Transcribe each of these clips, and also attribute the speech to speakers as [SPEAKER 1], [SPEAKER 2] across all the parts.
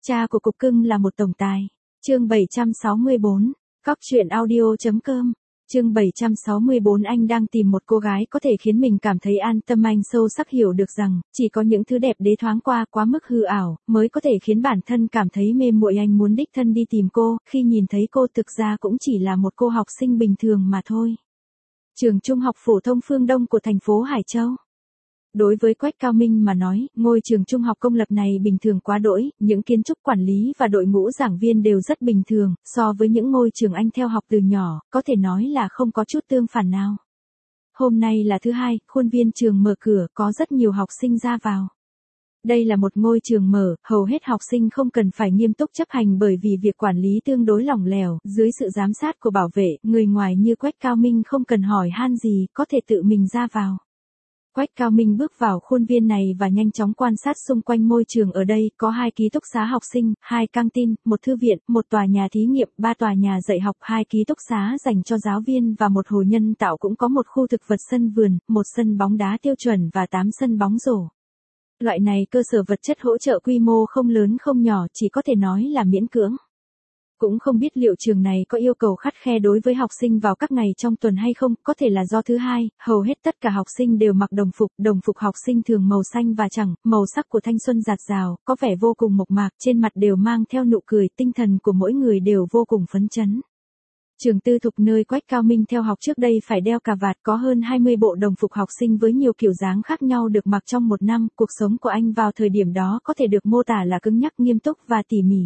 [SPEAKER 1] Cha của cục cưng là một tổng tài. Chương 764, Cóc truyện audio.com. Chương 764. Anh đang tìm một cô gái có thể khiến mình cảm thấy an tâm. Anh sâu sắc hiểu được rằng, chỉ có những thứ đẹp đẽ thoáng qua quá mức hư ảo, mới có thể khiến bản thân cảm thấy mê muội. Anh muốn đích thân đi tìm cô, khi nhìn thấy cô thực ra cũng chỉ là một cô học sinh bình thường mà thôi. Trường Trung học phổ thông Phương Đông của thành phố Hải Châu. Đối với Quách Cao Minh mà nói, ngôi trường trung học công lập này bình thường quá đỗi, những kiến trúc quản lý và đội ngũ giảng viên đều rất bình thường, so với những ngôi trường anh theo học từ nhỏ, có thể nói là không có chút tương phản nào. Hôm nay là thứ hai, khuôn viên trường mở cửa, có rất nhiều học sinh ra vào. Đây là một ngôi trường mở, hầu hết học sinh không cần phải nghiêm túc chấp hành bởi vì việc quản lý tương đối lỏng lẻo, dưới sự giám sát của bảo vệ, người ngoài như Quách Cao Minh không cần hỏi han gì, có thể tự mình ra vào. Quách Cao Minh bước vào khuôn viên này và nhanh chóng quan sát xung quanh môi trường. Ở đây có 2 ký túc xá học sinh, 2 căng tin, 1 thư viện, 1 tòa nhà thí nghiệm, 3 tòa nhà dạy học, 2 ký túc xá dành cho giáo viên và 1 hồ nhân tạo, cũng có 1 khu thực vật sân vườn, 1 sân bóng đá tiêu chuẩn và 8 sân bóng rổ. Loại này cơ sở vật chất hỗ trợ quy mô không lớn không nhỏ, chỉ có thể nói là miễn cưỡng. Cũng không biết liệu trường này có yêu cầu khắt khe đối với học sinh vào các ngày trong tuần hay không, có thể là do thứ hai, hầu hết tất cả học sinh đều mặc đồng phục học sinh thường màu xanh và trắng, màu sắc của thanh xuân rạt rào, có vẻ vô cùng mộc mạc, trên mặt đều mang theo nụ cười, tinh thần của mỗi người đều vô cùng phấn chấn. Trường tư thục nơi Quách Cao Minh theo học trước đây phải đeo cà vạt, có hơn 20 bộ đồng phục học sinh với nhiều kiểu dáng khác nhau được mặc trong một năm. Cuộc sống của anh vào thời điểm đó có thể được mô tả là cứng nhắc, nghiêm túc và tỉ mỉ.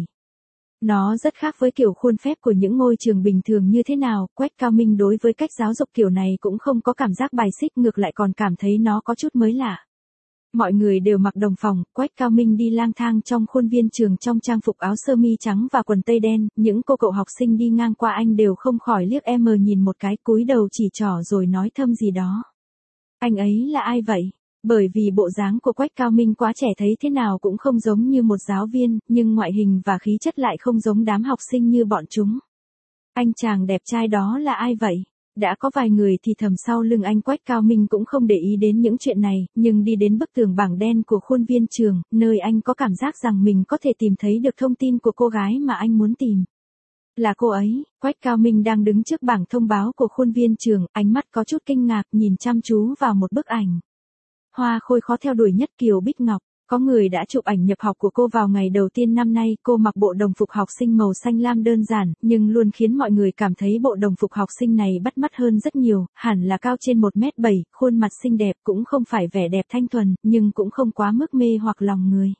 [SPEAKER 1] Nó rất khác với kiểu khuôn phép của những ngôi trường bình thường như thế nào. Quách Cao Minh đối với cách giáo dục kiểu này cũng không có cảm giác bài xích, ngược lại còn cảm thấy nó có chút mới lạ. Mọi người đều mặc đồng phòng, Quách Cao Minh đi lang thang trong khuôn viên trường trong trang phục áo sơ mi trắng và quần tây đen, những cô cậu học sinh đi ngang qua anh đều không khỏi liếc nhìn một cái, cúi đầu chỉ trỏ rồi nói thầm gì đó. Anh ấy là ai vậy? Bởi vì bộ dáng của Quách Cao Minh quá trẻ, thấy thế nào cũng không giống như một giáo viên, nhưng ngoại hình và khí chất lại không giống đám học sinh như bọn chúng. Anh chàng đẹp trai đó là ai vậy? Đã có vài người thì thầm sau lưng anh. Quách Cao Minh cũng không để ý đến những chuyện này, nhưng đi đến bức tường bảng đen của khuôn viên trường, nơi anh có cảm giác rằng mình có thể tìm thấy được thông tin của cô gái mà anh muốn tìm. Là cô ấy. Quách Cao Minh đang đứng trước bảng thông báo của khuôn viên trường, ánh mắt có chút kinh ngạc nhìn chăm chú vào một bức ảnh. Hoa khôi khó theo đuổi nhất Kiều Bích Ngọc. Có người đã chụp ảnh nhập học của cô vào ngày đầu tiên năm nay. Cô mặc bộ đồng phục học sinh màu xanh lam đơn giản, nhưng luôn khiến mọi người cảm thấy bộ đồng phục học sinh này bắt mắt hơn rất nhiều. Hẳn là cao trên 1m7, khuôn mặt xinh đẹp, cũng không phải vẻ đẹp thanh thuần, nhưng cũng không quá mức mê hoặc lòng người.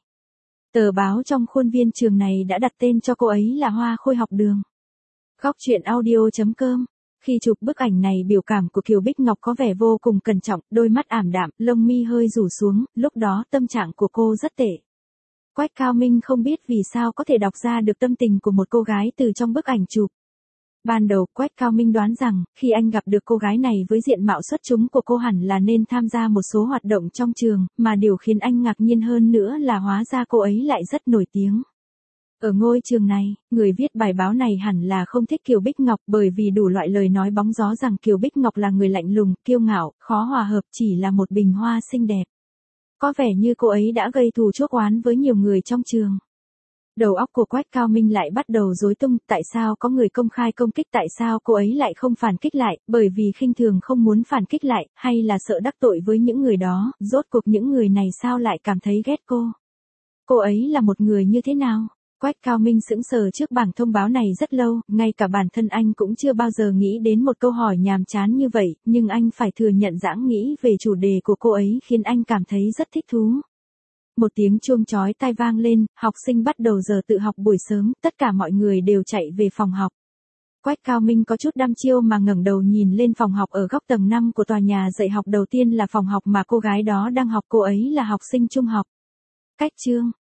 [SPEAKER 1] Tờ báo trong khuôn viên trường này đã đặt tên cho cô ấy là Hoa khôi học đường. Cóc truyện audio.com. Khi chụp bức ảnh này, biểu cảm của Kiều Bích Ngọc có vẻ vô cùng cẩn trọng, đôi mắt ảm đạm, lông mi hơi rủ xuống, lúc đó tâm trạng của cô rất tệ. Quách Cao Minh không biết vì sao có thể đọc ra được tâm tình của một cô gái từ trong bức ảnh chụp. Ban đầu, Quách Cao Minh đoán rằng, khi anh gặp được cô gái này với diện mạo xuất chúng của cô hẳn là nên tham gia một số hoạt động trong trường, mà điều khiến anh ngạc nhiên hơn nữa là hóa ra cô ấy lại rất nổi tiếng. Ở ngôi trường này, người viết bài báo này hẳn là không thích Kiều Bích Ngọc, bởi vì đủ loại lời nói bóng gió rằng Kiều Bích Ngọc là người lạnh lùng, kiêu ngạo, khó hòa hợp, chỉ là một bình hoa xinh đẹp. Có vẻ như cô ấy đã gây thù chuốc oán với nhiều người trong trường. Đầu óc của Quách Cao Minh lại bắt đầu rối tung, tại sao có người công khai công kích, tại sao cô ấy lại không phản kích lại, bởi vì khinh thường không muốn phản kích lại, hay là sợ đắc tội với những người đó, rốt cuộc những người này sao lại cảm thấy ghét cô? Cô ấy là một người như thế nào? Quách Cao Minh sững sờ trước bảng thông báo này rất lâu, ngay cả bản thân anh cũng chưa bao giờ nghĩ đến một câu hỏi nhàm chán như vậy, nhưng anh phải thừa nhận dãng nghĩ về chủ đề của cô ấy khiến anh cảm thấy rất thích thú. Một tiếng chuông chói tai vang lên, học sinh bắt đầu giờ tự học buổi sớm, tất cả mọi người đều chạy về phòng học. Quách Cao Minh có chút đăm chiêu mà ngẩng đầu nhìn lên phòng học ở góc tầng 5 của tòa nhà dạy học. Đầu tiên là phòng học mà cô gái đó đang học, cô ấy là học sinh trung học. Cách chương